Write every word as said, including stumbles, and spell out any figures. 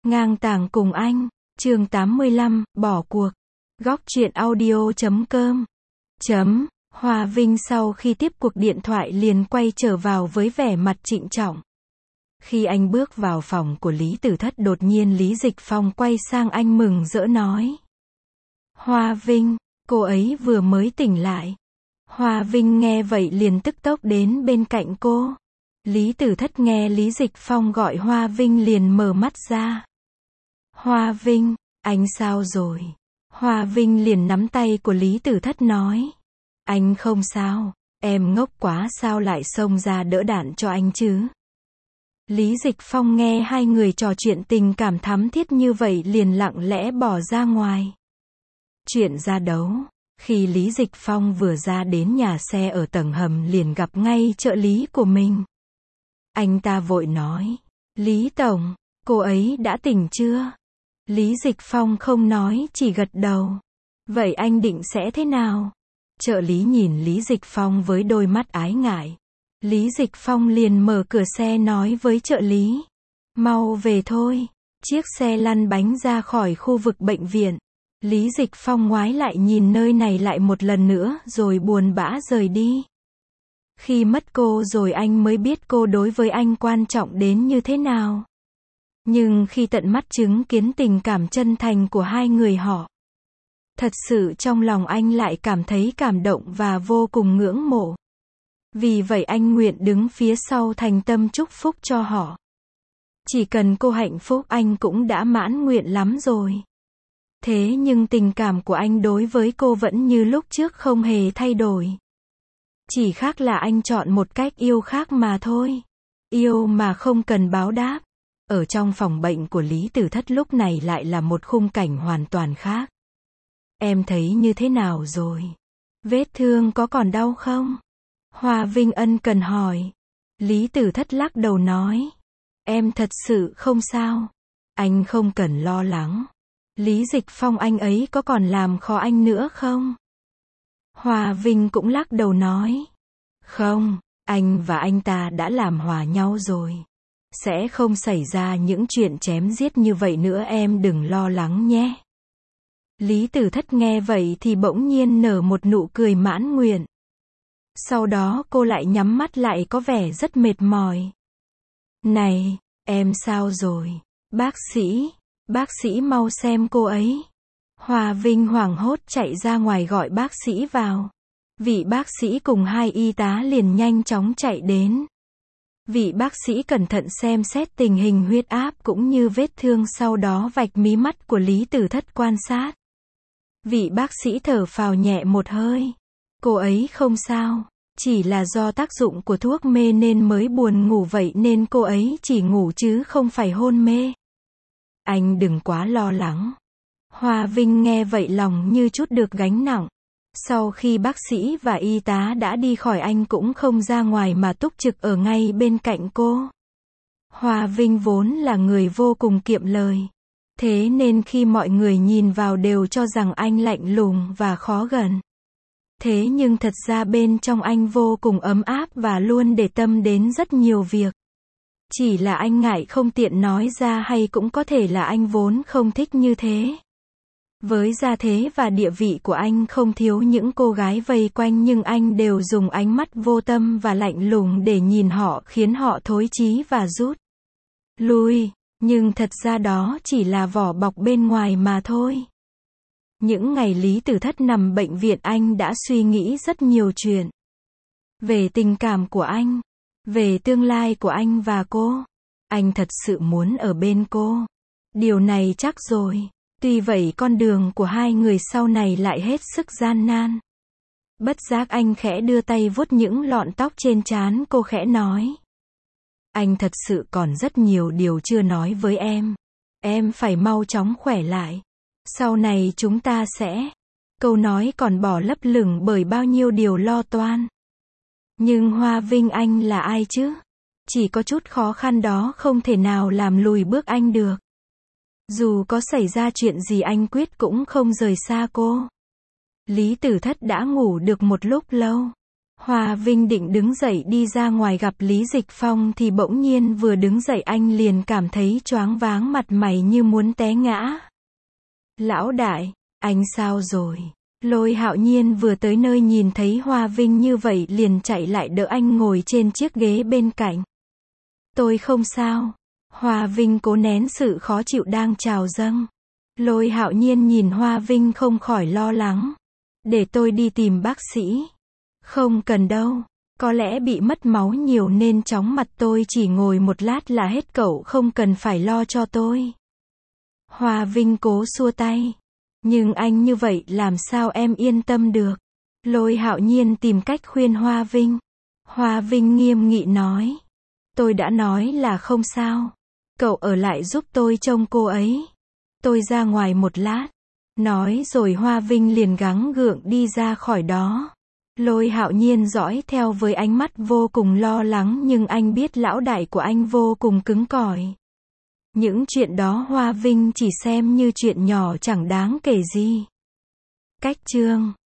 Ngang tàng cùng anh, chương tám mươi lăm, bỏ cuộc. Góc truyện audio chấm com. Chấm. Hoa Vinh sau khi tiếp cuộc điện thoại liền quay trở vào với vẻ mặt trịnh trọng. Khi anh bước vào phòng của Lý Tử Thất, đột nhiên Lý Dịch Phong quay sang anh mừng rỡ nói. Hoa Vinh, cô ấy vừa mới tỉnh lại. Hoa Vinh nghe vậy liền tức tốc đến bên cạnh cô. Lý Tử Thất nghe Lý Dịch Phong gọi Hoa Vinh liền mở mắt ra. Hoa Vinh, anh sao rồi? Hoa Vinh liền nắm tay của Lý Tử Thất nói. Anh không sao, em ngốc quá sao lại xông ra đỡ đạn cho anh chứ? Lý Dịch Phong nghe hai người trò chuyện tình cảm thắm thiết như vậy liền lặng lẽ bỏ ra ngoài. Chuyện ra đấu. Khi Lý Dịch Phong vừa ra đến nhà xe ở tầng hầm liền gặp ngay trợ lý của mình. Anh ta vội nói. Lý Tổng, cô ấy đã tỉnh chưa? Lý Dịch Phong không nói, chỉ gật đầu. Vậy anh định sẽ thế nào? Trợ lý nhìn Lý Dịch Phong với đôi mắt ái ngại. Lý Dịch Phong liền mở cửa xe nói với trợ lý. Mau về thôi. Chiếc xe lăn bánh ra khỏi khu vực bệnh viện. Lý Dịch Phong ngoái lại nhìn nơi này lại một lần nữa rồi buồn bã rời đi. Khi mất cô rồi anh mới biết cô đối với anh quan trọng đến như thế nào. Nhưng khi tận mắt chứng kiến tình cảm chân thành của hai người họ, thật sự trong lòng anh lại cảm thấy cảm động và vô cùng ngưỡng mộ. Vì vậy anh nguyện đứng phía sau thành tâm chúc phúc cho họ. Chỉ cần cô hạnh phúc anh cũng đã mãn nguyện lắm rồi. Thế nhưng tình cảm của anh đối với cô vẫn như lúc trước không hề thay đổi. Chỉ khác là anh chọn một cách yêu khác mà thôi. Yêu mà không cần báo đáp. Ở trong phòng bệnh của Lý Tử Thất lúc này lại là một khung cảnh hoàn toàn khác. Em thấy như thế nào rồi? Vết thương có còn đau không? Hoa Vinh ân cần hỏi. Lý Tử Thất lắc đầu nói. Em thật sự không sao. Anh không cần lo lắng. Lý Dịch Phong anh ấy có còn làm khó anh nữa không? Hoa Vinh cũng lắc đầu nói. Không, anh và anh ta đã làm hòa nhau rồi. Sẽ không xảy ra những chuyện chém giết như vậy nữa, em đừng lo lắng nhé. Lý Tử Thất nghe vậy thì bỗng nhiên nở một nụ cười mãn nguyện. Sau đó cô lại nhắm mắt lại có vẻ rất mệt mỏi. Này, em sao rồi? Bác sĩ, bác sĩ mau xem cô ấy. Hoa Vinh hoảng hốt chạy ra ngoài gọi bác sĩ vào. Vị bác sĩ cùng hai y tá liền nhanh chóng chạy đến. Vị bác sĩ cẩn thận xem xét tình hình huyết áp cũng như vết thương, sau đó vạch mí mắt của Lý Tử Thất quan sát. Vị bác sĩ thở phào nhẹ một hơi. Cô ấy không sao, chỉ là do tác dụng của thuốc mê nên mới buồn ngủ, vậy nên cô ấy chỉ ngủ chứ không phải hôn mê. Anh đừng quá lo lắng. Hoa Vinh nghe vậy lòng như chút được gánh nặng. Sau khi bác sĩ và y tá đã đi khỏi anh cũng không ra ngoài mà túc trực ở ngay bên cạnh cô. Hoa Vinh vốn là người vô cùng kiệm lời. Thế nên khi mọi người nhìn vào đều cho rằng anh lạnh lùng và khó gần. Thế nhưng thật ra bên trong anh vô cùng ấm áp và luôn để tâm đến rất nhiều việc. Chỉ là anh ngại không tiện nói ra, hay cũng có thể là anh vốn không thích như thế. Với gia thế và địa vị của anh không thiếu những cô gái vây quanh, nhưng anh đều dùng ánh mắt vô tâm và lạnh lùng để nhìn họ, khiến họ thối chí và rút lui. Nhưng thật ra đó chỉ là vỏ bọc bên ngoài mà thôi. Những ngày Lý Tử Thất nằm bệnh viện anh đã suy nghĩ rất nhiều chuyện. Về tình cảm của anh. Về tương lai của anh và cô. Anh thật sự muốn ở bên cô. Điều này chắc rồi. Tuy vậy con đường của hai người sau này lại hết sức gian nan. Bất giác anh khẽ đưa tay vuốt những lọn tóc trên trán cô, khẽ nói. Anh thật sự còn rất nhiều điều chưa nói với em. Em phải mau chóng khỏe lại. Sau này chúng ta sẽ... Câu nói còn bỏ lấp lửng bởi bao nhiêu điều lo toan. Nhưng Hoa Vinh anh là ai chứ? Chỉ có chút khó khăn đó không thể nào làm lùi bước anh được. Dù có xảy ra chuyện gì anh quyết cũng không rời xa cô. Lý Tử Thất đã ngủ được một lúc lâu. Hoa Vinh định đứng dậy đi ra ngoài gặp Lý Dịch Phong thì bỗng nhiên vừa đứng dậy anh liền cảm thấy choáng váng, mặt mày như muốn té ngã. Lão đại, anh sao rồi? Lôi Hạo Nhiên vừa tới nơi nhìn thấy Hoa Vinh như vậy liền chạy lại đỡ anh ngồi trên chiếc ghế bên cạnh. Tôi không sao. Hoa Vinh cố nén sự khó chịu đang trào dâng. Lôi Hạo Nhiên nhìn Hoa Vinh không khỏi lo lắng. Để tôi đi tìm bác sĩ. Không cần đâu. Có lẽ bị mất máu nhiều nên chóng mặt, tôi chỉ ngồi một lát là hết, cậu không cần phải lo cho tôi. Hoa Vinh cố xua tay. Nhưng anh như vậy làm sao em yên tâm được. Lôi Hạo Nhiên tìm cách khuyên Hoa Vinh. Hoa Vinh nghiêm nghị nói. Tôi đã nói là không sao. Cậu ở lại giúp tôi trông cô ấy. Tôi ra ngoài một lát. Nói rồi Hoa Vinh liền gắng gượng đi ra khỏi đó. Lôi Hạo Nhiên dõi theo với ánh mắt vô cùng lo lắng, nhưng anh biết lão đại của anh vô cùng cứng cỏi. Những chuyện đó Hoa Vinh chỉ xem như chuyện nhỏ chẳng đáng kể gì. Cách chương